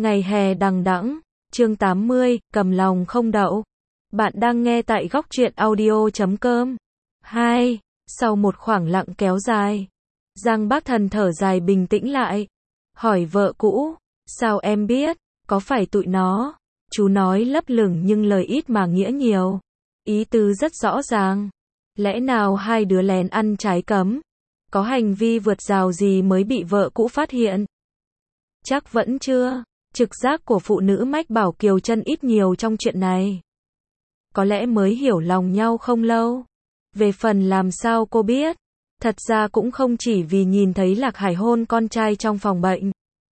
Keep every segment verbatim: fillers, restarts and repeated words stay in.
Ngày hè đằng đẵng, chương tám mươi, cầm lòng không đậu. Bạn đang nghe tại góc truyện audio chấm com. hai. Sau một khoảng lặng kéo dài, Giang Bác Thần thở dài bình tĩnh lại. Hỏi vợ cũ, sao em biết, có phải tụi nó? Chú nói lấp lửng nhưng lời ít mà nghĩa nhiều. Ý tứ rất rõ ràng. Lẽ nào hai đứa lén ăn trái cấm? Có hành vi vượt rào gì mới bị vợ cũ phát hiện? Chắc vẫn chưa. Trực giác của phụ nữ mách bảo Kiều Trân ít nhiều trong chuyện này. Có lẽ mới hiểu lòng nhau không lâu. Về phần làm sao cô biết? Thật ra cũng không chỉ vì nhìn thấy Lạc Hải hôn con trai trong phòng bệnh.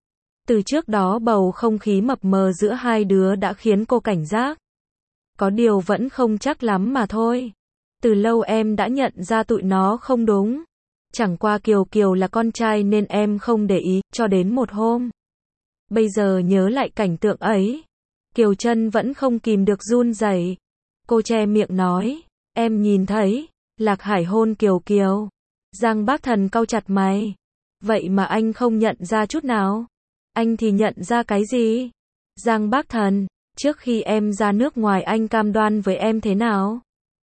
Từ trước đó bầu không khí mập mờ giữa hai đứa đã khiến cô cảnh giác. Có điều vẫn không chắc lắm mà thôi. Từ lâu em đã nhận ra tụi nó không đúng. Chẳng qua Kiều Kiều là con trai nên em không để ý, cho đến một hôm. Bây giờ nhớ lại cảnh tượng ấy, Kiều Trân vẫn không kìm được run rẩy. Cô che miệng nói, em nhìn thấy, Lạc Hải hôn Kiều Kiều. Giang Bác Thần cau chặt mày. Vậy mà anh không nhận ra chút nào. Anh thì nhận ra cái gì? Giang Bác Thần, trước khi em ra nước ngoài anh cam đoan với em thế nào?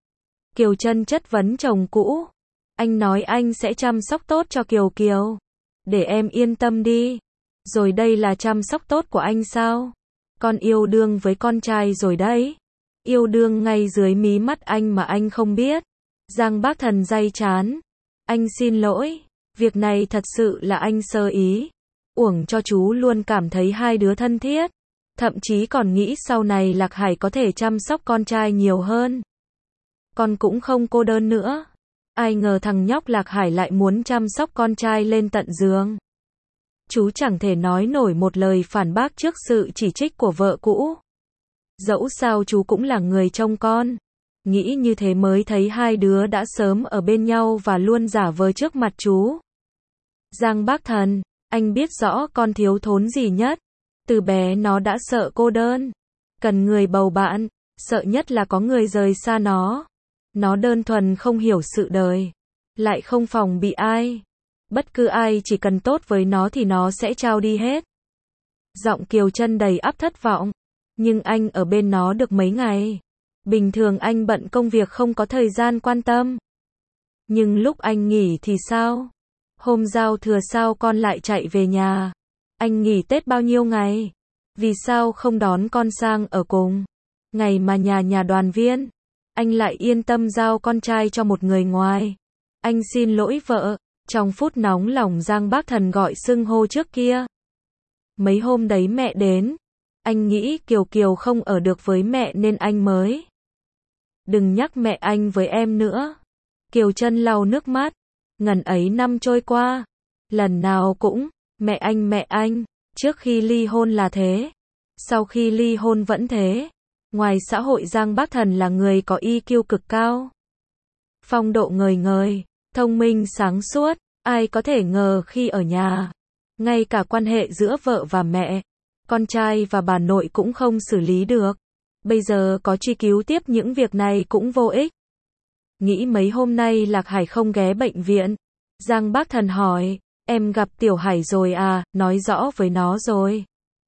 Kiều Trân chất vấn chồng cũ. Anh nói anh sẽ chăm sóc tốt cho Kiều Kiều. Để em yên tâm đi. Rồi đây là chăm sóc tốt của anh sao? Con yêu đương với con trai rồi đấy. Yêu đương ngay dưới mí mắt anh mà anh không biết. Giang Bác Thần day chán. Anh xin lỗi. Việc này thật sự là anh sơ ý. Uổng cho chú luôn cảm thấy hai đứa thân thiết. Thậm chí còn nghĩ sau này Lạc Hải có thể chăm sóc con trai nhiều hơn. Con cũng không cô đơn nữa. Ai ngờ thằng nhóc Lạc Hải lại muốn chăm sóc con trai lên tận giường. Chú chẳng thể nói nổi một lời phản bác trước sự chỉ trích của vợ cũ. Dẫu sao chú cũng là người trông con. Nghĩ như thế mới thấy hai đứa đã sớm ở bên nhau và luôn giả vờ trước mặt chú. Giang Bác Thần, anh biết rõ con thiếu thốn gì nhất. Từ bé nó đã sợ cô đơn. Cần người bầu bạn. Sợ nhất là có người rời xa nó. Nó đơn thuần không hiểu sự đời. Lại không phòng bị ai. Bất cứ ai chỉ cần tốt với nó thì nó sẽ trao đi hết. Giọng Kiều Trân đầy ắp thất vọng. Nhưng anh ở bên nó được mấy ngày. Bình thường anh bận công việc không có thời gian quan tâm. Nhưng lúc anh nghỉ thì sao? Hôm giao thừa sao con lại chạy về nhà? Anh nghỉ Tết bao nhiêu ngày? Vì sao không đón con sang ở cùng? Ngày mà nhà nhà đoàn viên, anh lại yên tâm giao con trai cho một người ngoài. Anh xin lỗi vợ. Trong phút nóng lòng Giang Bác Thần gọi xưng hô trước kia. Mấy hôm đấy mẹ đến. Anh nghĩ Kiều Kiều không ở được với mẹ nên anh mới. Đừng nhắc mẹ anh với em nữa. Kiều Trân lau nước mắt. Ngần ấy năm trôi qua. Lần nào cũng, mẹ anh mẹ anh. Trước khi ly hôn là thế. Sau khi ly hôn vẫn thế. Ngoài xã hội Giang Bác Thần là người có i kiu cực cao. Phong độ ngời ngời. Thông minh sáng suốt, ai có thể ngờ khi ở nhà, ngay cả quan hệ giữa vợ và mẹ, con trai và bà nội cũng không xử lý được. Bây giờ có truy cứu tiếp những việc này cũng vô ích. Nghĩ mấy hôm nay Lạc Hải không ghé bệnh viện. Giang Bác Thần hỏi, em gặp Tiểu Hải rồi à, nói rõ với nó rồi.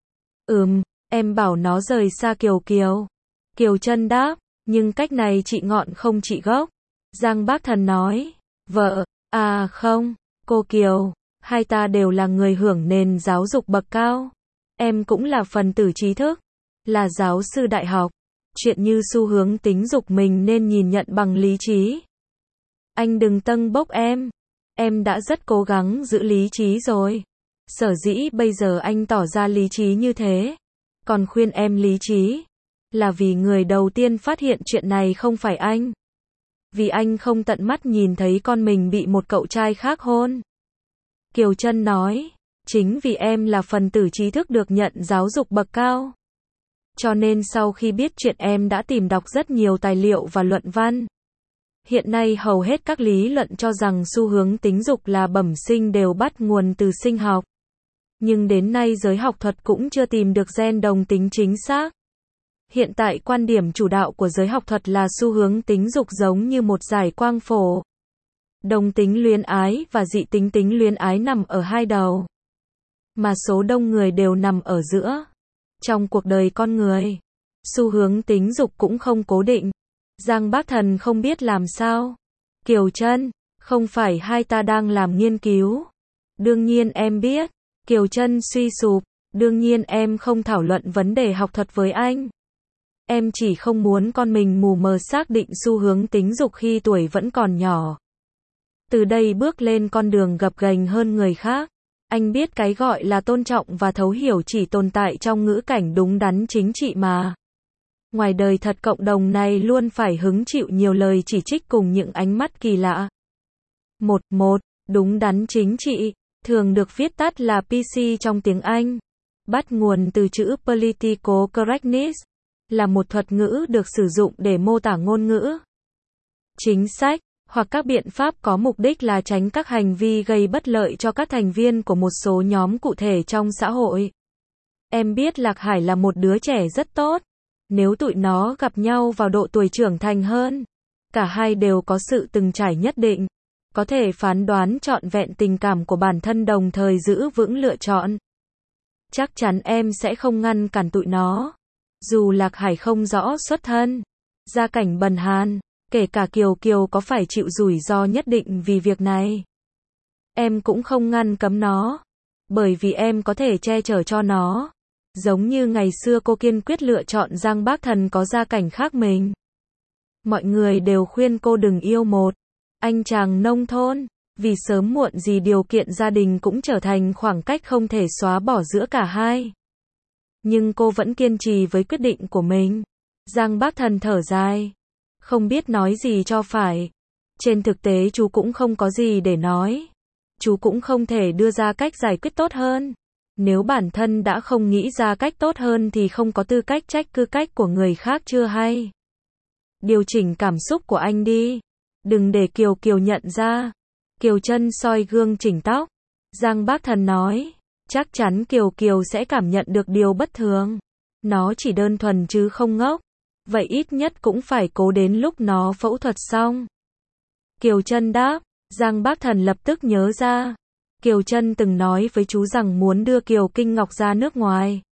Ừm, em bảo nó rời xa Kiều Kiều. Kiều Trân đáp, nhưng cách này trị ngọn không trị gốc. Giang Bác Thần nói. Vợ, à không, cô Kiều, hai ta đều là người hưởng nền giáo dục bậc cao. Em cũng là phần tử trí thức, là giáo sư đại học. Chuyện như xu hướng tính dục mình nên nhìn nhận bằng lý trí. Anh đừng tâng bốc em. Em đã rất cố gắng giữ lý trí rồi. Sở dĩ bây giờ anh tỏ ra lý trí như thế. Còn khuyên em lý trí, là vì người đầu tiên phát hiện chuyện này không phải anh. Vì anh không tận mắt nhìn thấy con mình bị một cậu trai khác hôn. Kiều Trân nói, chính vì em là phần tử trí thức được nhận giáo dục bậc cao. Cho nên sau khi biết chuyện em đã tìm đọc rất nhiều tài liệu và luận văn. Hiện nay hầu hết các lý luận cho rằng xu hướng tính dục là bẩm sinh đều bắt nguồn từ sinh học. Nhưng đến nay giới học thuật cũng chưa tìm được gen đồng tính chính xác. Hiện tại quan điểm chủ đạo của giới học thuật là xu hướng tính dục giống như một dải quang phổ. Đồng tính luyến ái và dị tính tính luyến ái nằm ở hai đầu. Mà số đông người đều nằm ở giữa. Trong cuộc đời con người, xu hướng tính dục cũng không cố định. Giang Bác Thần không biết làm sao. Kiều Trân, không phải hai ta đang làm nghiên cứu. Đương nhiên em biết. Kiều Trân suy sụp, đương nhiên em không thảo luận vấn đề học thuật với anh. Em chỉ không muốn con mình mù mờ xác định xu hướng tính dục khi tuổi vẫn còn nhỏ. Từ đây bước lên con đường gập ghềnh hơn người khác. Anh biết cái gọi là tôn trọng và thấu hiểu chỉ tồn tại trong ngữ cảnh đúng đắn chính trị mà. Ngoài đời thật cộng đồng này luôn phải hứng chịu nhiều lời chỉ trích cùng những ánh mắt kỳ lạ. Một, một, đúng đắn chính trị, thường được viết tắt là pê xê trong tiếng Anh. Bắt nguồn từ chữ Political Correctness, là một thuật ngữ được sử dụng để mô tả ngôn ngữ, chính sách, hoặc các biện pháp có mục đích là tránh các hành vi gây bất lợi cho các thành viên của một số nhóm cụ thể trong xã hội. Em biết Lạc Hải là một đứa trẻ rất tốt. Nếu tụi nó gặp nhau vào độ tuổi trưởng thành hơn, cả hai đều có sự từng trải nhất định, có thể phán đoán trọn vẹn tình cảm của bản thân đồng thời giữ vững lựa chọn. Chắc chắn em sẽ không ngăn cản tụi nó. Dù Lạc Hải không rõ xuất thân, gia cảnh bần hàn, kể cả Kiều Kiều có phải chịu rủi ro nhất định vì việc này. Em cũng không ngăn cấm nó, bởi vì em có thể che chở cho nó. Giống như ngày xưa cô kiên quyết lựa chọn Giang Bác Thần có gia cảnh khác mình. Mọi người đều khuyên cô đừng yêu một anh chàng nông thôn, vì sớm muộn gì điều kiện gia đình cũng trở thành khoảng cách không thể xóa bỏ giữa cả hai. Nhưng cô vẫn kiên trì với quyết định của mình. Giang Bác Thần thở dài, không biết nói gì cho phải. Trên thực tế chú cũng không có gì để nói. Chú cũng không thể đưa ra cách giải quyết tốt hơn. Nếu bản thân đã không nghĩ ra cách tốt hơn thì không có tư cách trách cứ cách của người khác chưa hay. Điều chỉnh cảm xúc của anh đi. Đừng để Kiều Kiều nhận ra. Kiều Trân soi gương chỉnh tóc. Giang Bác Thần nói, chắc chắn Kiều Kiều sẽ cảm nhận được điều bất thường. Nó chỉ đơn thuần chứ không ngốc. Vậy ít nhất cũng phải cố đến lúc nó phẫu thuật xong. Kiều Trân đáp. Giang Bác Thần lập tức nhớ ra. Kiều Trân từng nói với chú rằng muốn đưa Kiều Kinh Ngọc ra nước ngoài.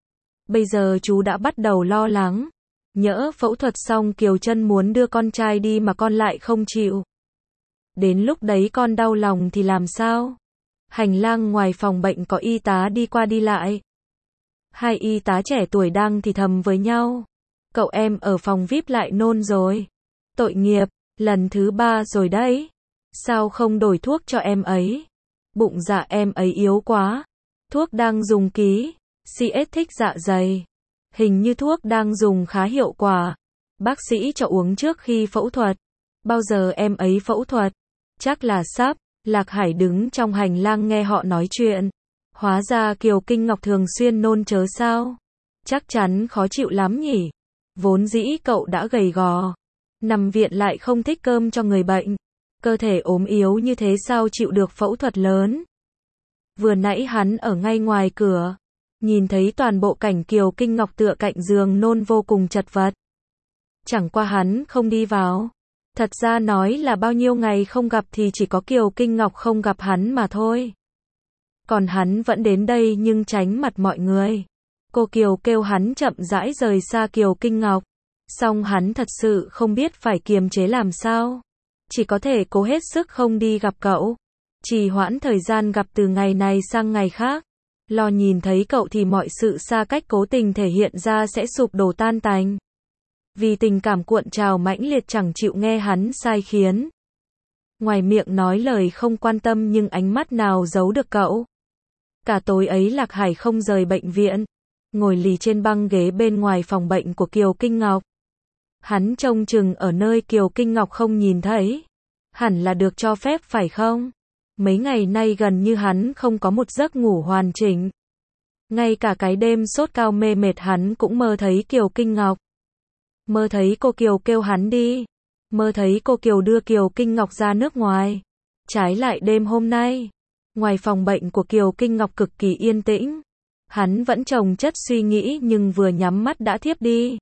Bây giờ chú đã bắt đầu lo lắng. Nhỡ phẫu thuật xong Kiều Trân muốn đưa con trai đi mà con lại không chịu. Đến lúc đấy con đau lòng thì làm sao? Hành lang ngoài phòng bệnh có y tá đi qua đi lại. Hai y tá trẻ tuổi đang thì thầm với nhau. Cậu em ở phòng vi ai pi lại nôn rồi. Tội nghiệp, lần thứ ba rồi đấy. Sao không đổi thuốc cho em ấy? Bụng dạ em ấy yếu quá. Thuốc đang dùng ký, xê ét thích dạ dày. Hình như thuốc đang dùng khá hiệu quả. Bác sĩ cho uống trước khi phẫu thuật. Bao giờ em ấy phẫu thuật? Chắc là sắp. Lạc Hải đứng trong hành lang nghe họ nói chuyện. Hóa ra Kiều Kinh Ngọc thường xuyên nôn chớ sao? Chắc chắn khó chịu lắm nhỉ? Vốn dĩ cậu đã gầy gò. Nằm viện lại không thích cơm cho người bệnh. Cơ thể ốm yếu như thế sao chịu được phẫu thuật lớn? Vừa nãy hắn ở ngay ngoài cửa. Nhìn thấy toàn bộ cảnh Kiều Kinh Ngọc tựa cạnh giường nôn vô cùng chật vật. Chẳng qua hắn không đi vào. Thật ra nói là bao nhiêu ngày không gặp thì chỉ có Kiều Kinh Ngọc không gặp hắn mà thôi. Còn hắn vẫn đến đây nhưng tránh mặt mọi người. Cô Kiều kêu hắn chậm rãi rời xa Kiều Kinh Ngọc. Song hắn thật sự không biết phải kiềm chế làm sao. Chỉ có thể cố hết sức không đi gặp cậu. Trì hoãn thời gian gặp từ ngày này sang ngày khác. Lo nhìn thấy cậu thì mọi sự xa cách cố tình thể hiện ra sẽ sụp đổ tan tành. Vì tình cảm cuộn trào mãnh liệt chẳng chịu nghe hắn sai khiến. Ngoài miệng nói lời không quan tâm nhưng ánh mắt nào giấu được cậu. Cả tối ấy Lạc Hải không rời bệnh viện. Ngồi lì trên băng ghế bên ngoài phòng bệnh của Kiều Kinh Ngọc. Hắn trông chừng ở nơi Kiều Kinh Ngọc không nhìn thấy. Hẳn là được cho phép phải không? Mấy ngày nay gần như hắn không có một giấc ngủ hoàn chỉnh. Ngay cả cái đêm sốt cao mê mệt hắn cũng mơ thấy Kiều Kinh Ngọc. Mơ thấy cô Kiều kêu hắn đi. Mơ thấy cô Kiều đưa Kiều Kinh Ngọc ra nước ngoài. Trái lại đêm hôm nay, ngoài phòng bệnh của Kiều Kinh Ngọc cực kỳ yên tĩnh. Hắn vẫn chồng chất suy nghĩ nhưng vừa nhắm mắt đã thiếp đi.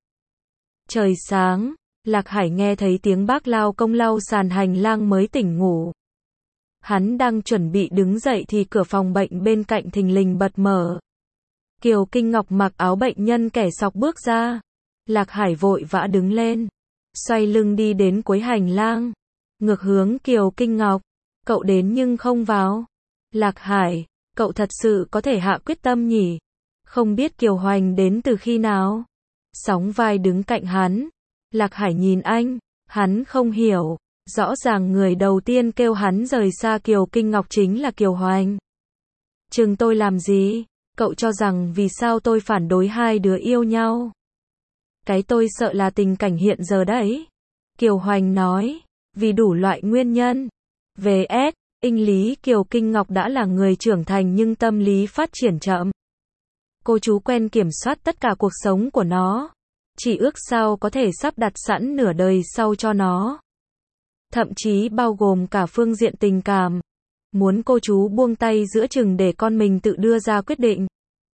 Trời sáng, Lạc Hải nghe thấy tiếng bác lao công lau sàn hành lang mới tỉnh ngủ. Hắn đang chuẩn bị đứng dậy thì cửa phòng bệnh bên cạnh thình lình bật mở. Kiều Kinh Ngọc mặc áo bệnh nhân kẻ sọc bước ra. Lạc Hải vội vã đứng lên. Xoay lưng đi đến cuối hành lang. Ngược hướng Kiều Kinh Ngọc. Cậu đến nhưng không vào. Lạc Hải, cậu thật sự có thể hạ quyết tâm nhỉ? Không biết Kiều Hoành đến từ khi nào? Sóng vai đứng cạnh hắn. Lạc Hải nhìn anh. Hắn không hiểu. Rõ ràng người đầu tiên kêu hắn rời xa Kiều Kinh Ngọc chính là Kiều Hoành. Chừng tôi làm gì? Cậu cho rằng vì sao tôi phản đối hai đứa yêu nhau? Cái tôi sợ là tình cảnh hiện giờ đấy. Kiều Hoành nói. Vì đủ loại nguyên nhân. vê ét, inh lý Kiều Kinh Ngọc đã là người trưởng thành nhưng tâm lý phát triển chậm. Cô chú quen kiểm soát tất cả cuộc sống của nó. Chỉ ước sao có thể sắp đặt sẵn nửa đời sau cho nó. Thậm chí bao gồm cả phương diện tình cảm. Muốn cô chú buông tay giữa chừng để con mình tự đưa ra quyết định.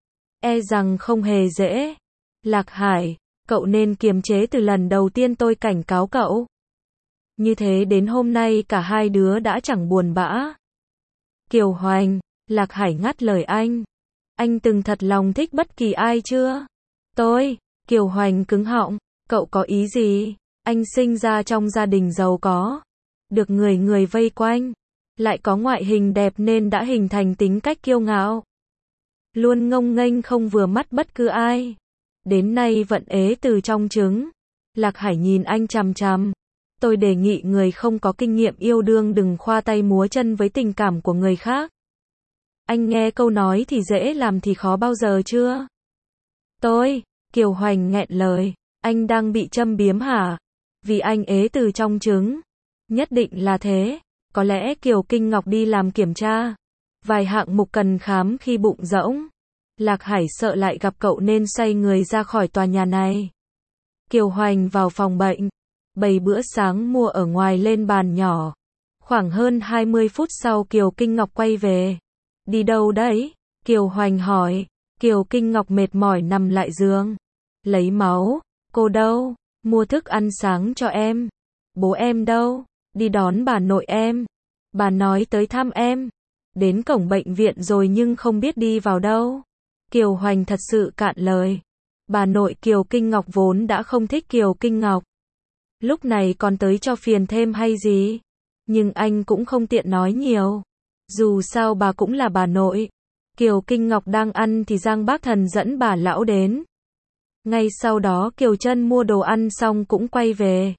E rằng không hề dễ. Lạc Hải, cậu nên kiềm chế từ lần đầu tiên tôi cảnh cáo cậu. Như thế đến hôm nay cả hai đứa đã chẳng buồn bã. Kiều Hoành, Lạc Hải ngắt lời anh. Anh từng thật lòng thích bất kỳ ai chưa? Tôi, Kiều Hoành cứng họng. Cậu có ý gì? Anh sinh ra trong gia đình giàu có. Được người người vây quanh. Lại có ngoại hình đẹp nên đã hình thành tính cách kiêu ngạo. Luôn ngông nghênh không vừa mắt bất cứ ai. Đến nay vẫn ế từ trong trứng. Lạc Hải nhìn anh chằm chằm. Tôi đề nghị người không có kinh nghiệm yêu đương đừng khoa tay múa chân với tình cảm của người khác. Anh nghe câu nói thì dễ làm thì khó bao giờ chưa? Tôi, Kiều Hoành nghẹn lời. Anh đang bị châm biếm hả? Vì anh ế từ trong trứng. Nhất định là thế. Có lẽ Kiều Kinh Ngọc đi làm kiểm tra. Vài hạng mục cần khám khi bụng rỗng. Lạc Hải sợ lại gặp cậu nên xoay người ra khỏi tòa nhà này. Kiều Hoành vào phòng bệnh. Bày bữa sáng mua ở ngoài lên bàn nhỏ. Khoảng hơn hai mươi phút sau Kiều Kinh Ngọc quay về. Đi đâu đấy? Kiều Hoành hỏi. Kiều Kinh Ngọc mệt mỏi nằm lại giường. Lấy máu. Cô đâu? Mua thức ăn sáng cho em. Bố em đâu? Đi đón bà nội em. Bà nói tới thăm em. Đến cổng bệnh viện rồi nhưng không biết đi vào đâu. Kiều Hoành thật sự cạn lời. Bà nội Kiều Kinh Ngọc vốn đã không thích Kiều Kinh Ngọc. Lúc này còn tới cho phiền thêm hay gì? Nhưng anh cũng không tiện nói nhiều. Dù sao bà cũng là bà nội. Kiều Kinh Ngọc đang ăn thì Giang Bác Thần dẫn bà lão đến. Ngay sau đó Kiều Trân mua đồ ăn xong cũng quay về.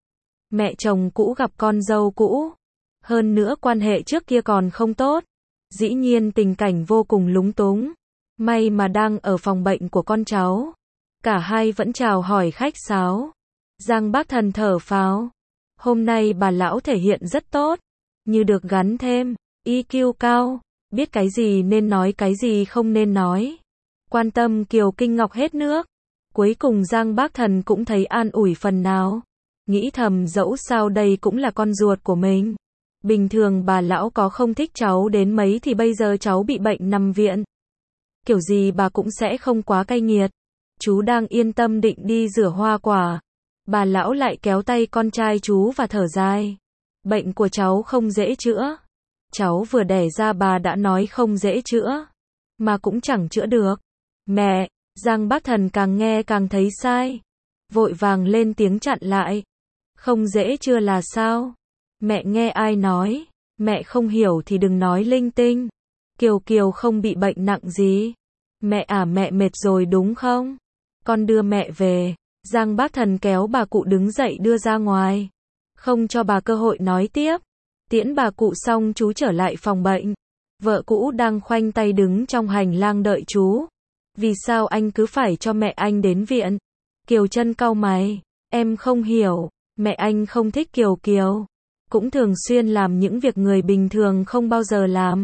Mẹ chồng cũ gặp con dâu cũ. Hơn nữa quan hệ trước kia còn không tốt. Dĩ nhiên tình cảnh vô cùng lúng túng. May mà đang ở phòng bệnh của con cháu. Cả hai vẫn chào hỏi khách sáo. Giang Bác Thần thở phào. Hôm nay bà lão thể hiện rất tốt. Như được gắn thêm. i kiu cao. Biết cái gì nên nói cái gì không nên nói. Quan tâm Kiều Kinh Ngọc hết nước. Cuối cùng Giang Bác Thần cũng thấy an ủi phần nào. Nghĩ thầm dẫu sao đây cũng là con ruột của mình. Bình thường bà lão có không thích cháu đến mấy thì bây giờ cháu bị bệnh nằm viện. Kiểu gì bà cũng sẽ không quá cay nghiệt. Chú đang yên tâm định đi rửa hoa quả. Bà lão lại kéo tay con trai chú và thở dài. Bệnh của cháu không dễ chữa. Cháu vừa đẻ ra bà đã nói không dễ chữa. Mà cũng chẳng chữa được. Mẹ, Giang Bác Thần càng nghe càng thấy sai. Vội vàng lên tiếng chặn lại. Không dễ chữa là sao? Mẹ nghe ai nói? Mẹ không hiểu thì đừng nói linh tinh. Kiều Kiều không bị bệnh nặng gì. Mẹ à mẹ mệt rồi đúng không? Con đưa mẹ về. Giang Bác Thần kéo bà cụ đứng dậy đưa ra ngoài. Không cho bà cơ hội nói tiếp. Tiễn bà cụ xong chú trở lại phòng bệnh. Vợ cũ đang khoanh tay đứng trong hành lang đợi chú. Vì sao anh cứ phải cho mẹ anh đến viện? Kiều Trân cau mày. Em không hiểu. Mẹ anh không thích Kiều Kiều. Cũng thường xuyên làm những việc người bình thường không bao giờ làm.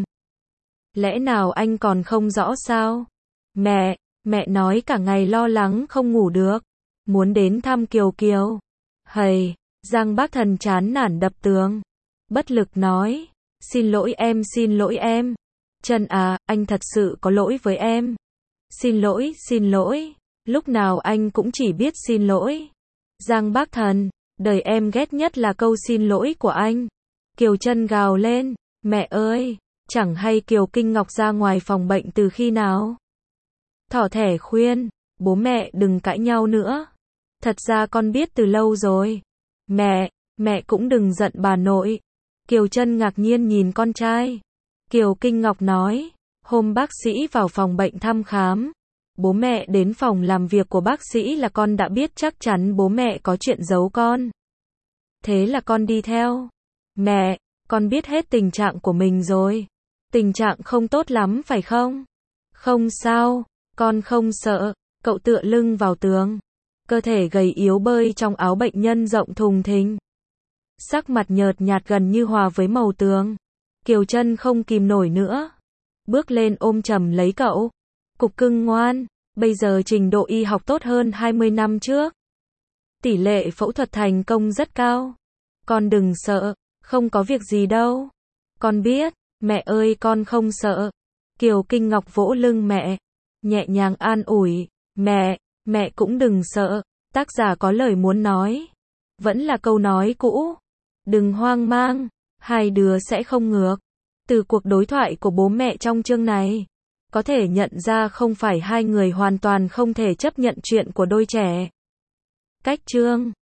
Lẽ nào anh còn không rõ sao? Mẹ, mẹ nói cả ngày lo lắng không ngủ được. Muốn đến thăm Kiều Kiều. Hầy, Giang Bác Thần chán nản đập tường. Bất lực nói. Xin lỗi em, xin lỗi em. Trân à, anh thật sự có lỗi với em. Xin lỗi, xin lỗi. Lúc nào anh cũng chỉ biết xin lỗi. Giang Bác Thần, đời em ghét nhất là câu xin lỗi của anh. Kiều Trân gào lên. Mẹ ơi, chẳng hay Kiều Kinh Ngọc ra ngoài phòng bệnh từ khi nào? Thỏ thẻ khuyên, bố mẹ đừng cãi nhau nữa. Thật ra con biết từ lâu rồi. Mẹ, mẹ cũng đừng giận bà nội. Kiều Trân ngạc nhiên nhìn con trai. Kiều Kinh Ngọc nói, hôm bác sĩ vào phòng bệnh thăm khám, bố mẹ đến phòng làm việc của bác sĩ là con đã biết chắc chắn bố mẹ có chuyện giấu con. Thế là con đi theo. Mẹ, con biết hết tình trạng của mình rồi. Tình trạng không tốt lắm phải không? Không sao, con không sợ. Cậu tựa lưng vào tường. Cơ thể gầy yếu bơi trong áo bệnh nhân rộng thùng thình. Sắc mặt nhợt nhạt gần như hòa với màu tường. Kiều Trân không kìm nổi nữa. Bước lên ôm chầm lấy cậu. Cục cưng ngoan, bây giờ trình độ y học tốt hơn hai mươi năm trước. Tỷ lệ phẫu thuật thành công rất cao. Con đừng sợ, không có việc gì đâu. Con biết, mẹ ơi con không sợ. Kiều Kinh Ngọc vỗ lưng mẹ, nhẹ nhàng an ủi. Mẹ, mẹ cũng đừng sợ. Tác giả có lời muốn nói. Vẫn là câu nói cũ. Đừng hoang mang, hai đứa sẽ không ngược. Từ cuộc đối thoại của bố mẹ trong chương này, có thể nhận ra không phải hai người hoàn toàn không thể chấp nhận chuyện của đôi trẻ. Cách chương